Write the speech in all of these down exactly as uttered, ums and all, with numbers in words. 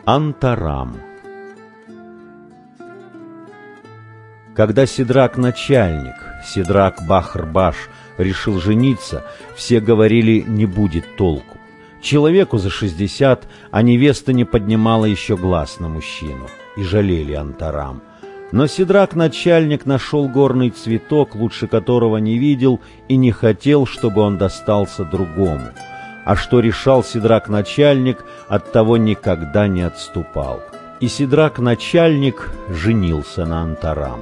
Антарам. Когда Сидрак начальник, Сидрак Бахр-Баш, решил жениться, все говорили: не будет толку. Человеку за шестьдесят, а невеста не поднимала еще глаз на мужчину, и жалели Антарам. Но Сидрак начальник нашел горный цветок, лучше которого не видел, и не хотел, чтобы он достался другому. А что решал Сидрак начальник, от того никогда не отступал. И Сидрак начальник женился на Антарам.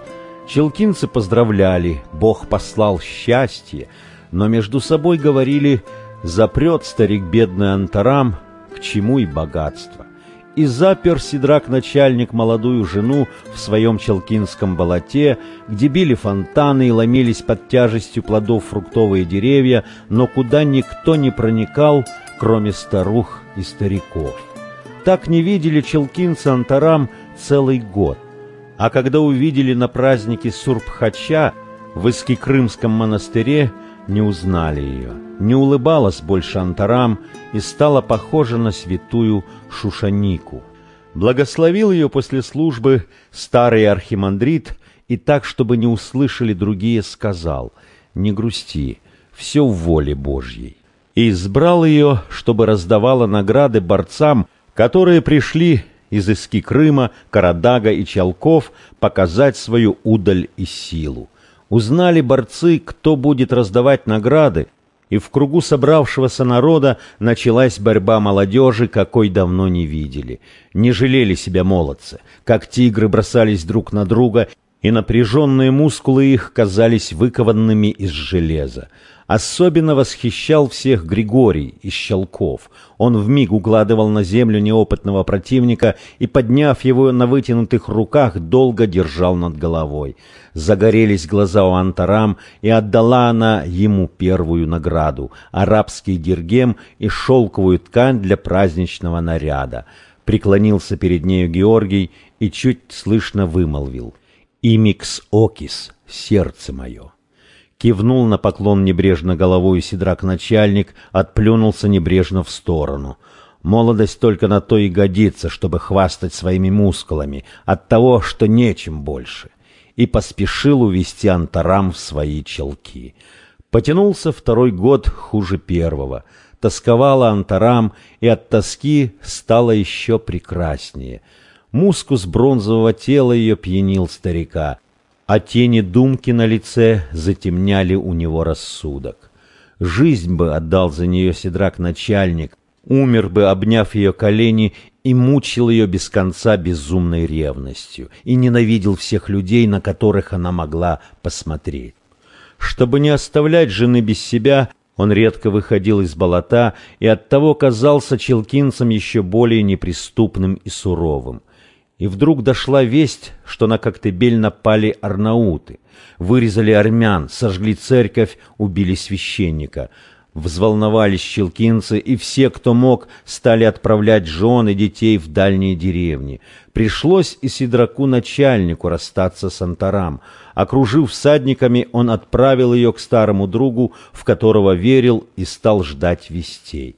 Челкинцы поздравляли, Бог послал счастье, но между собой говорили: запрет старик бедный Антарам, к чему и богатство. И запер Сидрак начальник молодую жену в своем челкинском болоте, где били фонтаны и ломились под тяжестью плодов фруктовые деревья, но куда никто не проникал, кроме старух и стариков. Так не видели челкинцы Антарам целый год. А когда увидели на празднике Сурбхача в Искикрымском монастыре, не узнали ее. Не улыбалась больше Антарам и стала похожа на святую Шушанику. Благословил ее после службы старый архимандрит и так, чтобы не услышали другие, сказал: не грусти, все в воле Божьей. И избрал ее, чтобы раздавала награды борцам, которые пришли из Искикрыма, Карадага и Чалков показать свою удаль и силу. Узнали борцы, кто будет раздавать награды, и в кругу собравшегося народа началась борьба молодежи, какой давно не видели. Не жалели себя молодцы, как тигры бросались друг на друга, и напряженные мускулы их казались выкованными из железа. Особенно восхищал всех Григорий из Щелков. Он вмиг укладывал на землю неопытного противника и, подняв его на вытянутых руках, долго держал над головой. Загорелись глаза у Антарам, и отдала она ему первую награду — арабский диргем и шелковую ткань для праздничного наряда. Преклонился перед нею Георгий и чуть слышно вымолвил: «Имикс окис, сердце мое». Кивнул на поклон небрежно головой Сидрак начальник, отплюнулся небрежно в сторону. Молодость только на то и годится, чтобы хвастать своими мускулами, от того, что нечем больше. И поспешил увести Антарам в свои челки. Потянулся второй год хуже первого. Тосковала Антарам, и от тоски стало еще прекраснее. Мускус бронзового тела ее пьянил старика, а тени думки на лице затемняли у него рассудок. Жизнь бы отдал за нее Сидрак начальник, умер бы, обняв ее колени, и мучил ее без конца безумной ревностью, и ненавидел всех людей, на которых она могла посмотреть. Чтобы не оставлять жены без себя, он редко выходил из болота и оттого казался челкинцам еще более неприступным и суровым. И вдруг дошла весть, что на Коктебель напали арнауты, вырезали армян, сожгли церковь, убили священника. Взволновались челкинцы, и все, кто мог, стали отправлять жен и детей в дальние деревни. Пришлось и Сидраку начальнику расстаться с Антарам. Окружив всадниками, он отправил ее к старому другу, в которого верил, и стал ждать вестей.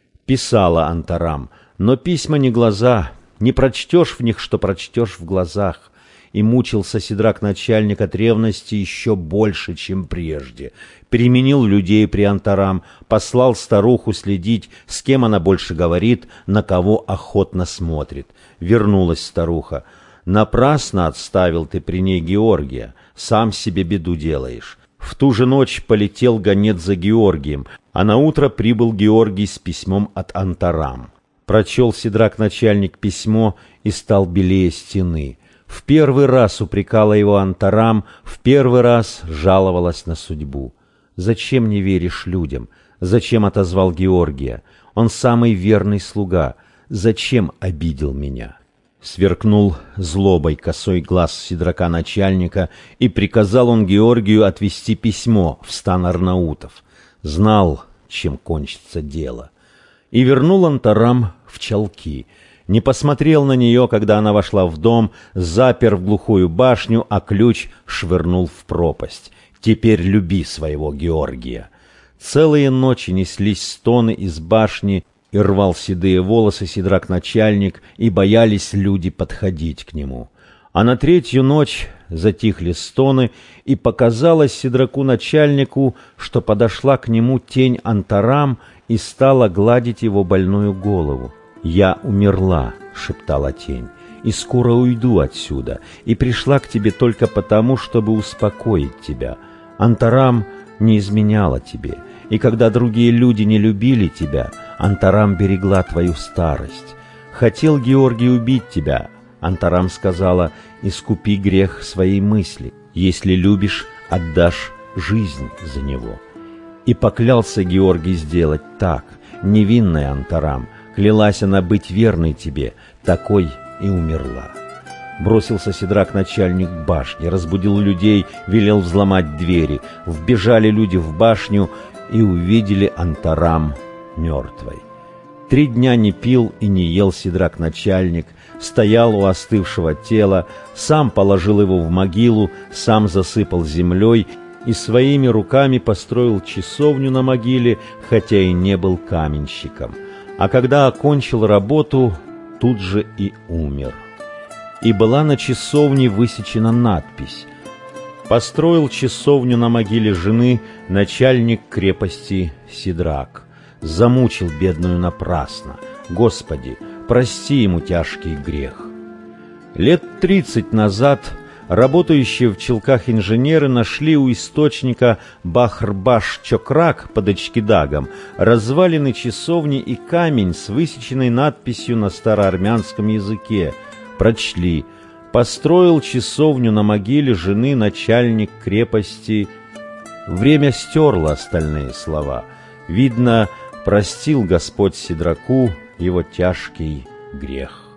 Писала Антарам, но письма не глаза, не прочтешь в них, что прочтешь в глазах. И мучился Сидрак начальник от ревности еще больше, чем прежде. Переменил людей при Антарам, послал старуху следить, с кем она больше говорит, на кого охотно смотрит. Вернулась старуха. «Напрасно отставил ты при ней Георгия, сам себе беду делаешь». В ту же ночь полетел гонец за Георгием, а наутро прибыл Георгий с письмом от Антарам. Прочел Сидрак начальник письмо и стал белее стены. В первый раз упрекала его Антарам, в первый раз жаловалась на судьбу. «Зачем не веришь людям? Зачем отозвал Георгия? Он самый верный слуга. Зачем обидел меня?» Сверкнул злобой косой глаз Сидрака начальника, и приказал он Георгию отвести письмо в стан арнаутов. Знал, чем кончится дело. И вернул Антарам в чалки. Не посмотрел на нее, когда она вошла в дом, запер в глухую башню, а ключ швырнул в пропасть. «Теперь люби своего Георгия». Целые ночи неслись стоны из башни, и рвал седые волосы Сидрак-начальник, и боялись люди подходить к нему. А на третью ночь затихли стоны, и показалось Сидраку-начальнику, что подошла к нему тень Антарам и стала гладить его больную голову. «Я умерла», — шептала тень, — «и скоро уйду отсюда, и пришла к тебе только потому, чтобы успокоить тебя. Антарам не изменяла тебе, и когда другие люди не любили тебя, Антарам берегла твою старость. Хотел Георгий убить тебя. Антарам сказала: искупи грех своей мысли. Если любишь, отдашь жизнь за него. И поклялся Георгий сделать так. Невинная Антарам, клялась она быть верной тебе, такой и умерла. Бросился Сидрак-начальник к башне, разбудил людей, велел взломать двери. Вбежали люди в башню и увидели Антарам мертвой. Три дня не пил и не ел Сидрак-начальник, стоял у остывшего тела, сам положил его в могилу, сам засыпал землей и своими руками построил часовню на могиле, хотя и не был каменщиком. А когда окончил работу, тут же и умер. И была на часовне высечена надпись: «Построил часовню на могиле жены начальник крепости Сидрак. Замучил бедную напрасно. Господи, прости ему тяжкий грех». Лет тридцать назад работающие в Чилках инженеры нашли у источника Бахр-баш-Чокрак под Эчкидагом развалины часовни и камень с высеченной надписью на староармянском языке. Прочли: «Построил часовню на могиле жены начальник крепости». Время стерло остальные слова. Видно, простил Господь Сидраку его тяжкий грех.